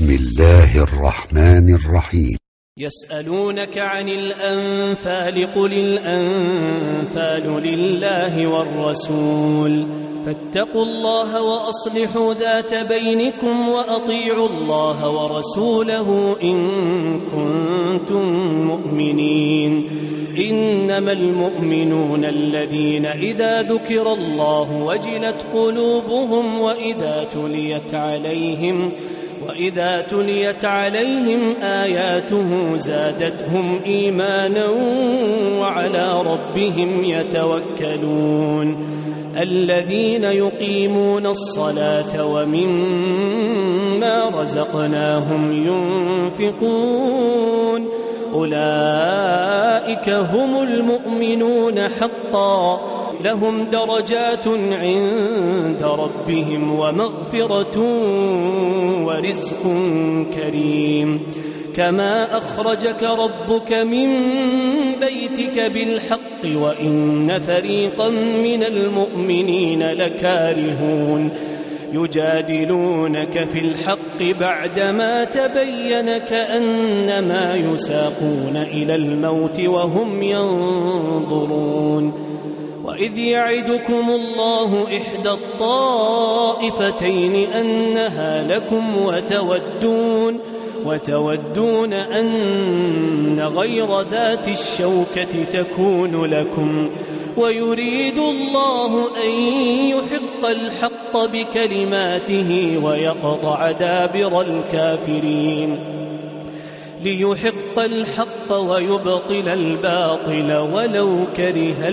بسم الله الرحمن الرحيم. يسألونك عن الأنفال قل الأنفال لله والرسول فاتقوا الله وأصلحوا ذات بينكم وأطيعوا الله ورسوله إن كنتم مؤمنين. إنما المؤمنون الذين إذا ذكر الله وجلت قلوبهم وإذا تليت عليهم آياته زادتهم إيمانا وعلى ربهم يتوكلون. الذين يقيمون الصلاة ومما رزقناهم ينفقون أولئك هم المؤمنون حقا لهم درجات عند ربهم ومغفرة ورزق كريم. كما أخرجك ربك من بيتك بالحق وإن فريقا من المؤمنين لكارهون يجادلونك في الحق بعدما تبين كأنما يساقون إلى الموت وهم ينظرون. وإذ يعدكم الله إحدى الطائفتين أنها لكم وتودون أن غير ذات الشوكة تكون لكم ويريد الله أن يحق الحق بكلماته ويقطع دابر الكافرين ليحق الحق ويبطل الباطل ولو كره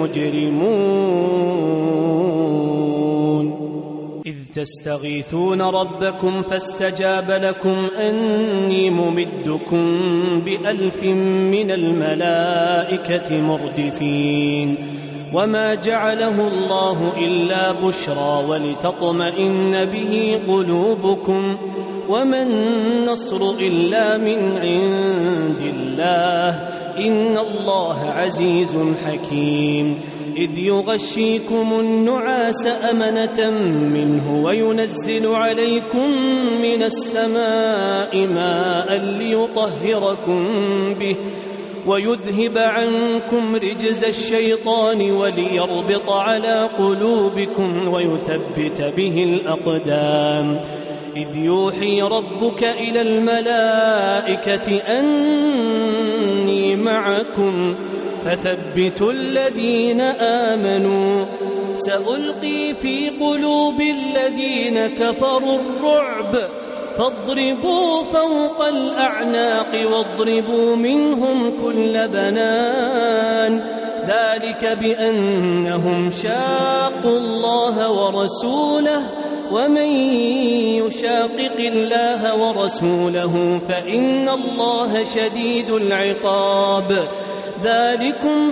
المجرمون. إذ تستغيثون ربكم فاستجاب لكم أني ممدكم ب1000 من الملائكة مردفين. وما جعله الله إلا بشرى ولتطمئن به قلوبكم وما النصر إلا من عند الله إن الله عزيز حكيم. إذ يغشيكم النعاس أمنة منه وينزل عليكم من السماء ماء ليطهركم به ويذهب عنكم رجز الشيطان وليربط على قلوبكم ويثبت به الأقدام. إذ يوحي ربك إلى الملائكة أني معكم فثبتوا الذين آمنوا سألقي في قلوب الذين كفروا الرعب فاضربوا فوق الأعناق واضربوا منهم كل بنان ذلك بأنهم شاقوا الله ورسوله ومن يشاقق الله ورسوله فإن الله شديد العقاب. ذلكم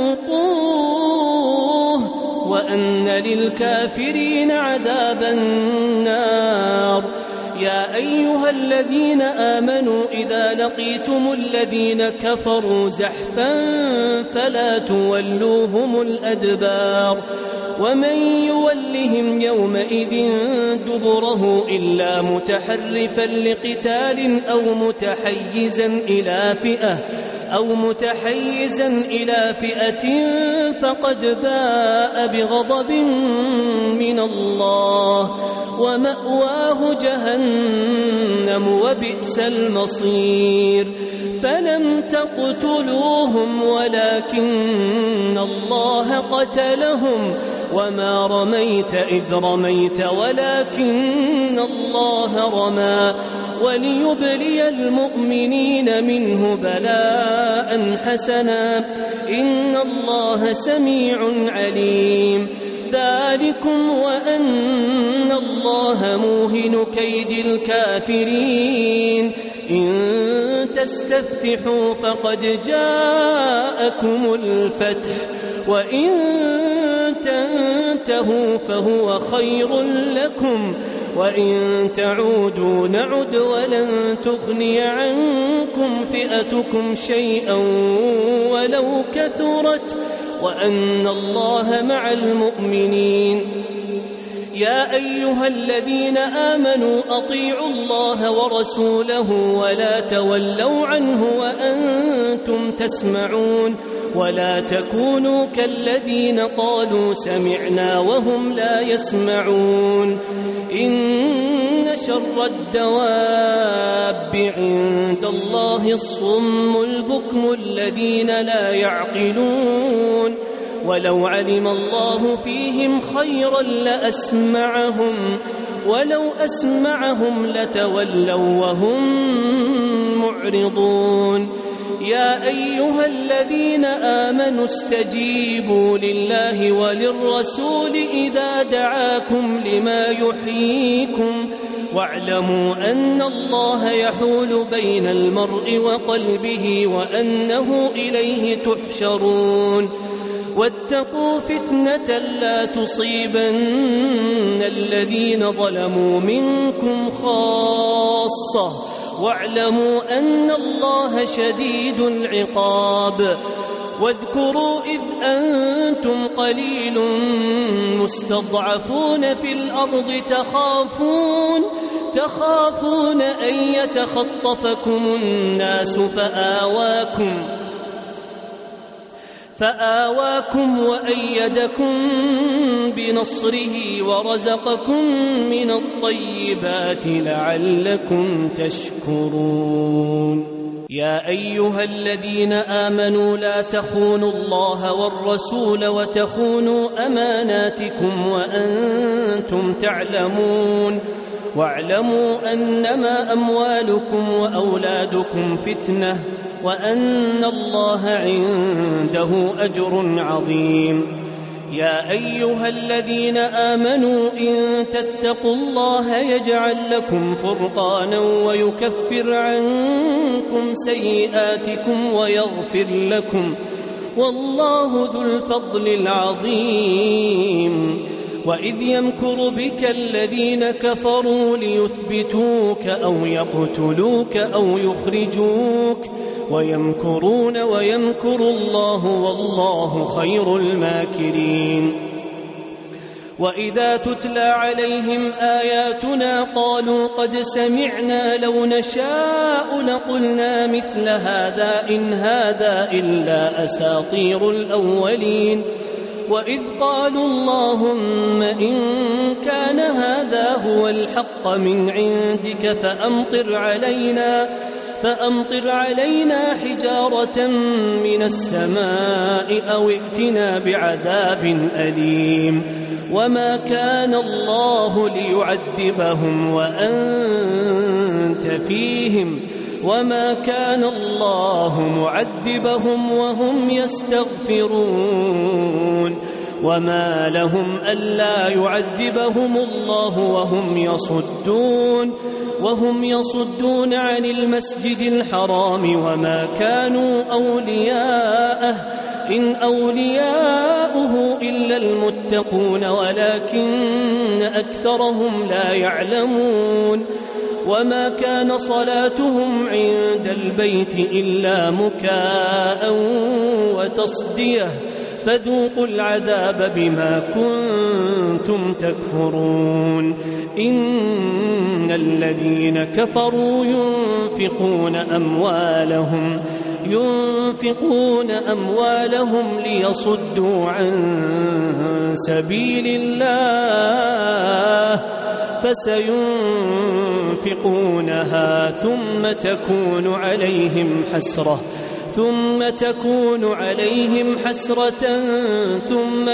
فذوقوه وأن للكافرين عذاب النار. يا أيها الذين آمنوا إذا لقيتم الذين كفروا زحفا فلا تولوهم الأدبار ومن يولهم يومئذ دبره إلا متحرفا لقتال أو متحيزا إلى فئة فقد باء بغضب من الله ومأواه جهنم وبئس المصير. فلم تقتلوهم ولكن الله قتلهم وما رميت إذ رميت ولكن الله رمى وليبلي المؤمنين منه بلاء حسنا إن الله سميع عليم. ذلكم وأن الله موهن كيد الكافرين. إن تستفتحوا فقد جاءكم الفتح وإن تنتهوا فهو خير لكم وإن تعودوا نعد ولن تغني عنكم فئتكم شيئا ولو كثرت وأن الله مع المؤمنين. يا أيها الذين آمنوا أطيعوا الله ورسوله ولا تولوا عنه وأنتم تسمعون ولا تكونوا كالذين قالوا سمعنا وهم لا يسمعون إن شر الدواب عند الله الصم البكم الذين لا يعقلون ولو علم الله فيهم خيرا لأسمعهم ولو أسمعهم لتولوا وهم معرضون يا أيها الذين آمنوا استجيبوا لله وللرسول إذا دعاكم لما يحييكم واعلموا أن الله يحول بين المرء وقلبه وأنه إليه تحشرون واتقوا فتنة لا تصيبن الذين ظلموا منكم خاصة واعلموا أن الله شديد العقاب واذكروا إذ أنتم قليل مستضعفون في الأرض تخافون أن يتخطفكم الناس فآواكم وأيدكم بنصره ورزقكم من الطيبات لعلكم تشكرون يا أيها الذين آمنوا لا تخونوا الله والرسول وتخونوا أماناتكم وأنتم تعلمون واعلموا أنما أموالكم وأولادكم فتنة وأن الله عنده أجر عظيم يا أيها الذين آمنوا إن تتقوا الله يجعل لكم فرقانا ويكفر عنكم سيئاتكم ويغفر لكم والله ذو الفضل العظيم وإذ يمكر بك الذين كفروا ليثبتوك أو يقتلوك أو يخرجوك ويمكرون ويمكر الله والله خير الماكرين وإذا تتلى عليهم آياتنا قالوا قد سمعنا لو نشاء لقلنا مثل هذا إن هذا إلا أساطير الأولين وإذ قالوا اللهم إن كان هذا هو الحق من عندك فأمطر علينا حجارة من السماء أو ائتنا بعذاب أليم وما كان الله ليعذبهم وأنت فيهم وما كان الله معذبهم وهم يستغفرون وما لهم ألا يعذبهم الله وهم يصدون عن المسجد الحرام وما كانوا أولياءه إن أولياؤه إلا المتقون ولكن أكثرهم لا يعلمون وما كان صلاتهم عند البيت إلا مكاء وتصدية فذوقوا العذاب بما كنتم تكفرون إن الذين كفروا ينفقون أموالهم ليصدوا عن سبيل الله فسينفقونها ثم تكون عليهم حسرة ثم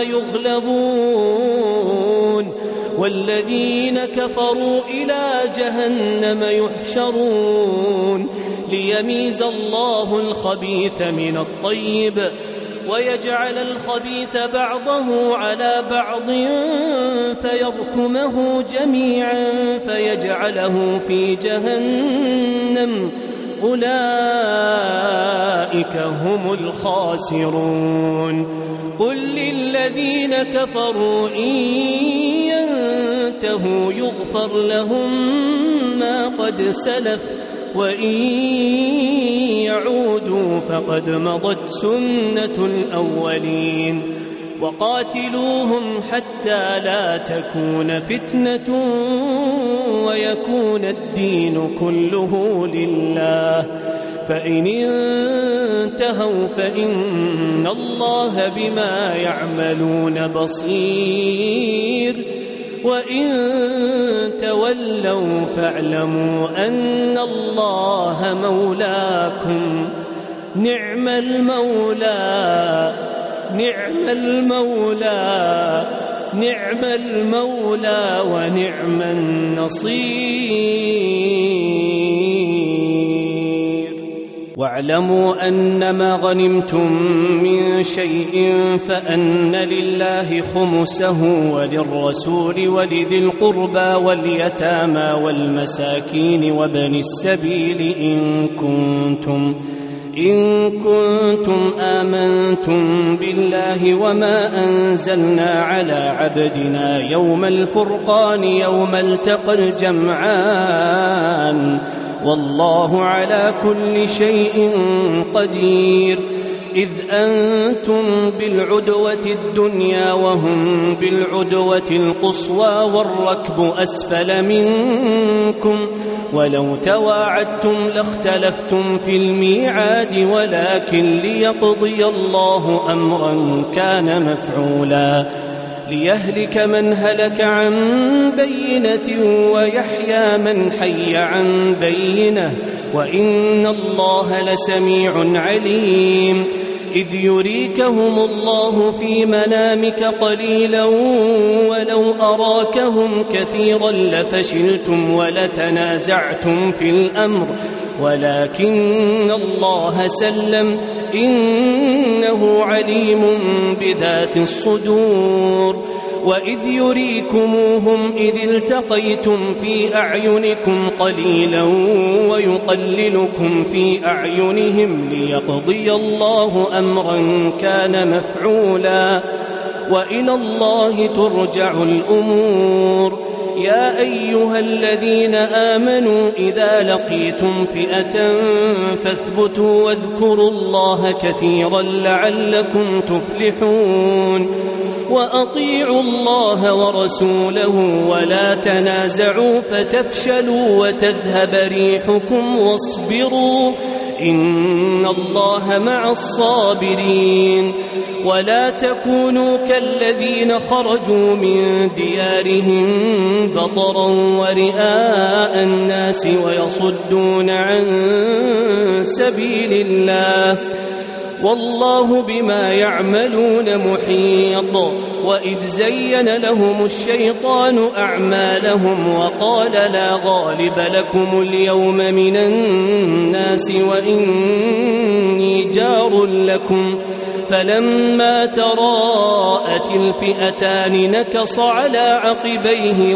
يغلبون والذين كفروا إلى جهنم يحشرون ليميز الله الخبيث من الطيب ويجعل الخبيث بعضه على بعض فيركمه جميعا فيجعله في جهنم أولئك هم الخاسرون قل للذين كفروا إن ينتهوا يغفر لهم ما قد سلف وإن يعودوا فقد مضت سنة الأولين وقاتلوهم حتى لا تكون فتنة ويكون الدين كله لله، فإن انتهوا فإن الله بما يعملون بصير، وإن تولوا فاعلموا أن الله مولاكم، نعم المولى نعم المولى نعم المولى ونعم النصير. واعلموا أنما غنمتم من شيء فأن لله خمسه وللرسول ولذي القربى واليتامى والمساكين وابن السبيل إن كنتم آمنتم بالله وما أنزلنا على عبدنا يوم الفرقان يوم التقى الجمعان، والله على كل شيء قدير. إذ أنتم بالعدوة الدنيا وهم بالعدوة القصوى والركب أسفل منكم، ولو تواعدتم لاختلفتم في الميعاد، ولكن ليقضي الله أمرا كان مفعولا ليهلك من هلك عن بينة ويحيى من حي عن بينة، وإن الله لسميع عليم. إذ يريكهم الله في منامك قليلا ولو أراكهم كثيرا لفشلتم ولتنازعتم في الأمر، ولكن الله سلم إنه عليم بذات الصدور. وإذ يريكموهم إذ التقيتم في أعينكم قليلا ويقللكم في أعينهم ليقضي الله أمرا كان مفعولا، وإلى الله ترجع الأمور. يا أيها الذين آمنوا إذا لقيتم فئة فاثبتوا واذكروا الله كثيرا لعلكم تفلحون. وأطيعوا الله ورسوله ولا تنازعوا فتفشلوا وتذهب ريحكم واصبروا إن الله مع الصابرين. ولا تكونوا كالذين خرجوا من ديارهم بطرا ورئاء الناس ويصدون عن سبيل الله، والله بما يعملون محيط. وإذ زين لهم الشيطان أعمالهم وقال لا غالب لكم اليوم من الناس وإني جار لكم، فلما تراءت الفئتان نكص على عقبيه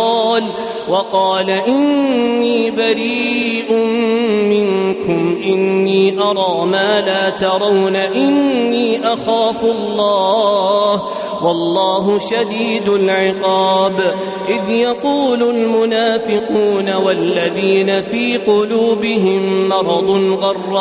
وقال إني بريء منكم إني أرى ما لا ترون إني أخاف الله والله شديد العقاب. إذ يقول المنافقون والذين في قلوبهم مرض غر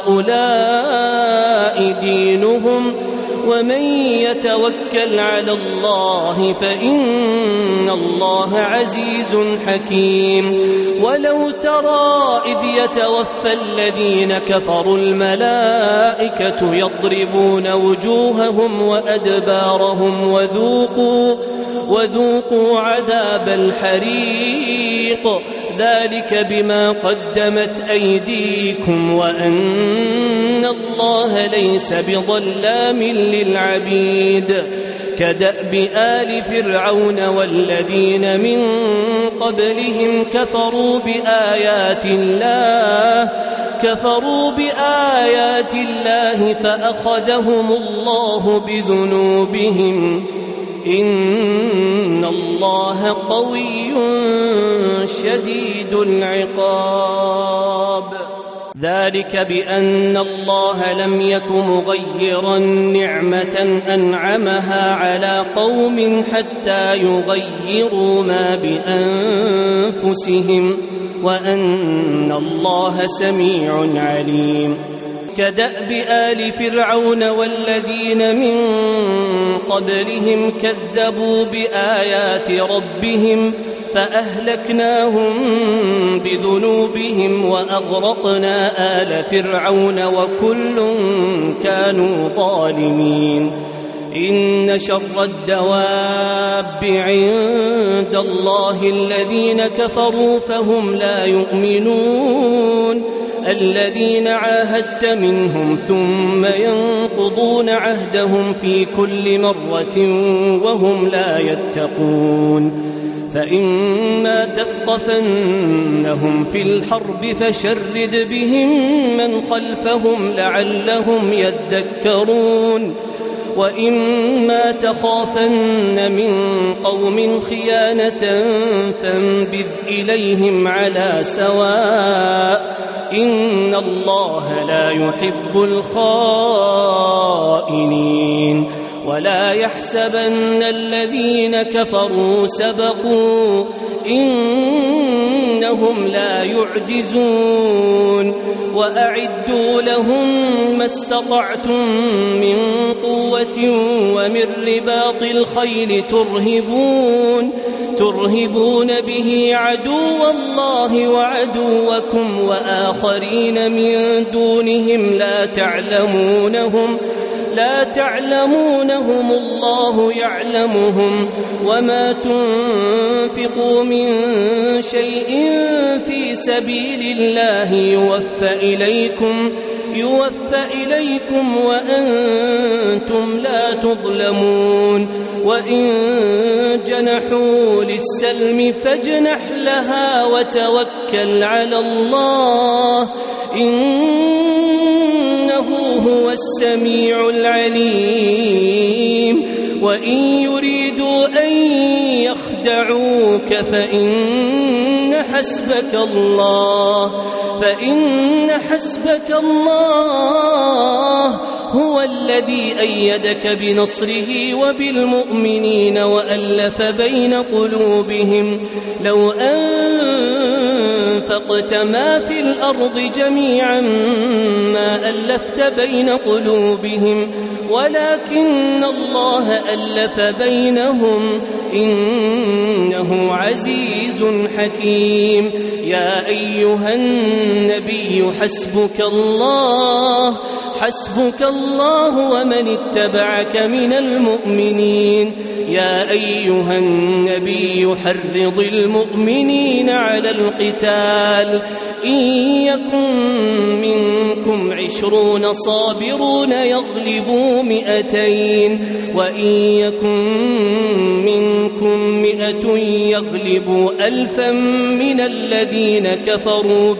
هؤلاء دينهم ومن يتوكل على الله فإن الله عزيز حكيم. ولو ترى إذ يتوفى الذين كفروا الملائكة يضربون وجوههم وأدبارهم وذوقوا عذاب الحريق ذلك بما قدمت أيديكم وأن الله ليس بظلام للعبيد. كدأب آل فرعون والذين من قبلهم كفروا بآيات الله فأخذهم الله بذنوبهم إن الله قوي شديد العقاب. ذلك بأن الله لم يك مغيرا نعمة أنعمها على قوم حتى يغيروا ما بأنفسهم وأن الله سميع عليم. كدأب آل فرعون والذين من قبلهم كذبوا بآيات ربهم فأهلكناهم بذنوبهم وأغرقنا آل فرعون وكل كانوا ظالمين إن شر الدواب عند الله الذين كفروا فهم لا يؤمنون الذين عاهدت منهم ثم ينقضون عهدهم في كل مرة وهم لا يتقون فإما تثقفنهم في الحرب فشرد بهم من خلفهم لعلهم يذكرون وإما تخافن من قوم خيانة فانبذ إليهم على سواء إن الله لا يحب الخائنين ولا يحسبن الذين كفروا سبقوا إنهم لا يعجزون وأعدوا لهم ما استطعتم من قوة ومن رباط الخيل ترهبون به عدو الله وعدوكم وآخرين من دونهم لا تعلمونهم الله يعلمهم وما تنفقوا من شيء في سبيل الله يوفى إليكم وأنتم لا تظلمون وإن جنحوا للسلم فاجنح لها وتوكل على الله إنه هو السميع العليم وإن يريدوا أن يخدعوك فإن حسبك الله هو الذي أيدك بنصره وبالمؤمنين وألف بين قلوبهم لو أنفقت ما في الأرض جميعا ما ألفت بين قلوبهم ولكن الله ألف بينهم إنه عزيز حكيم يا أيها النبي حسبك الله ومن اتبعك من المؤمنين يا أيها النبي حرض المؤمنين على القتال إن يكن منكم 20 صابرون يغلبوا 200 وإن يكن منكم 100 يغلبوا 1000 من الذين كفروا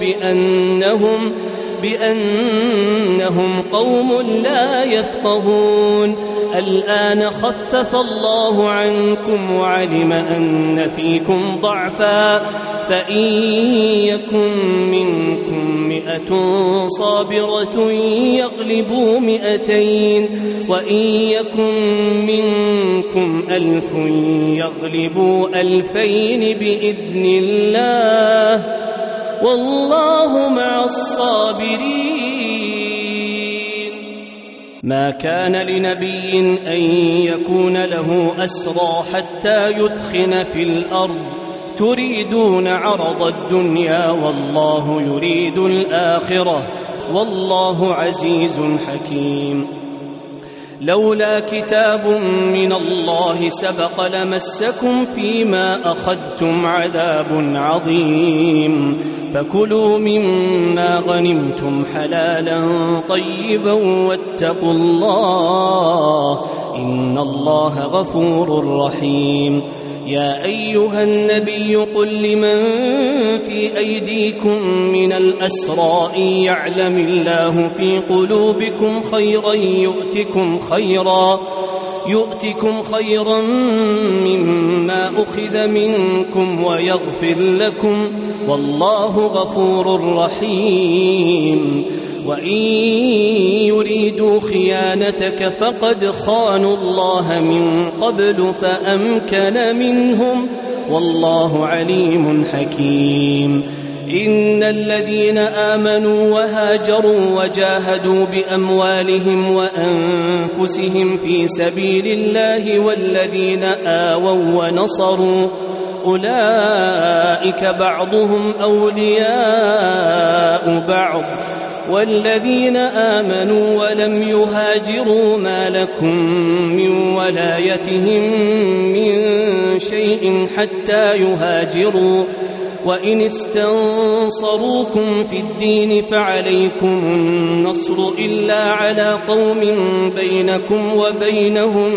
بأنهم قوم لا يفقهون الآن خفف الله عنكم وعلم أن فيكم ضعفا فإن يكن منكم 100 صابرة يغلبوا 200 وإن يكن منكم 1000 يغلبوا 2000 بإذن الله والله مع الصابرين ما كان لنبي أن يكون له أسرى حتى يثخن في الأرض تريدون عرض الدنيا والله يريد الآخرة والله عزيز حكيم لولا كتاب من الله سبق لمسكم فيما أخذتم عذاب عظيم فكلوا مما غنمتم حلالا طيبا واتقوا الله إن الله غفور رحيم يا أيها النبي قل لمن في أيديكم من الأسرى إن يعلم الله في قلوبكم خيرا يؤتكم خيرا مما أخذ منكم ويغفر لكم والله غفور رحيم وإن يريدوا خيانتك فقد خانوا الله من قبل فأمكن منهم والله عليم حكيم إن الذين آمنوا وهاجروا وجاهدوا بأموالهم وأنفسهم في سبيل الله والذين آووا ونصروا أولئك بعضهم أولياء بعض والذين آمنوا ولم يهاجروا ما لكم من ولايتهم من شيء حتى يهاجروا وإن استنصروكم في الدين فعليكم النصر إلا على قوم بينكم وبينهم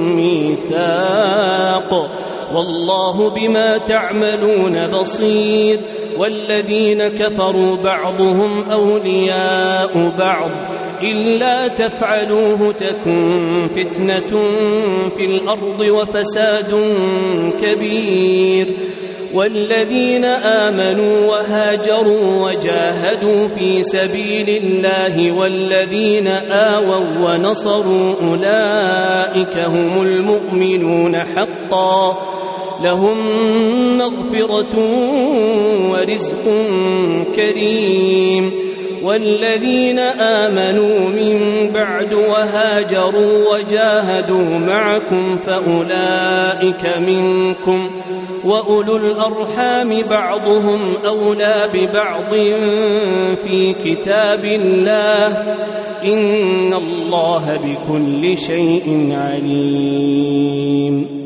ميثاق والله بما تعملون بصير والذين كفروا بعضهم أولياء بعض إلا تفعلوه تكن فتنة في الأرض وفساد كبير والذين آمنوا وهاجروا وجاهدوا في سبيل الله والذين آووا ونصروا أولئك هم المؤمنون حقا لهم مغفرة ورزق كريم والذين آمنوا من بعد وهاجروا وجاهدوا معكم فأولئك منكم وأولو الأرحام بعضهم أولى ببعض في كتاب الله إن الله بكل شيء عليم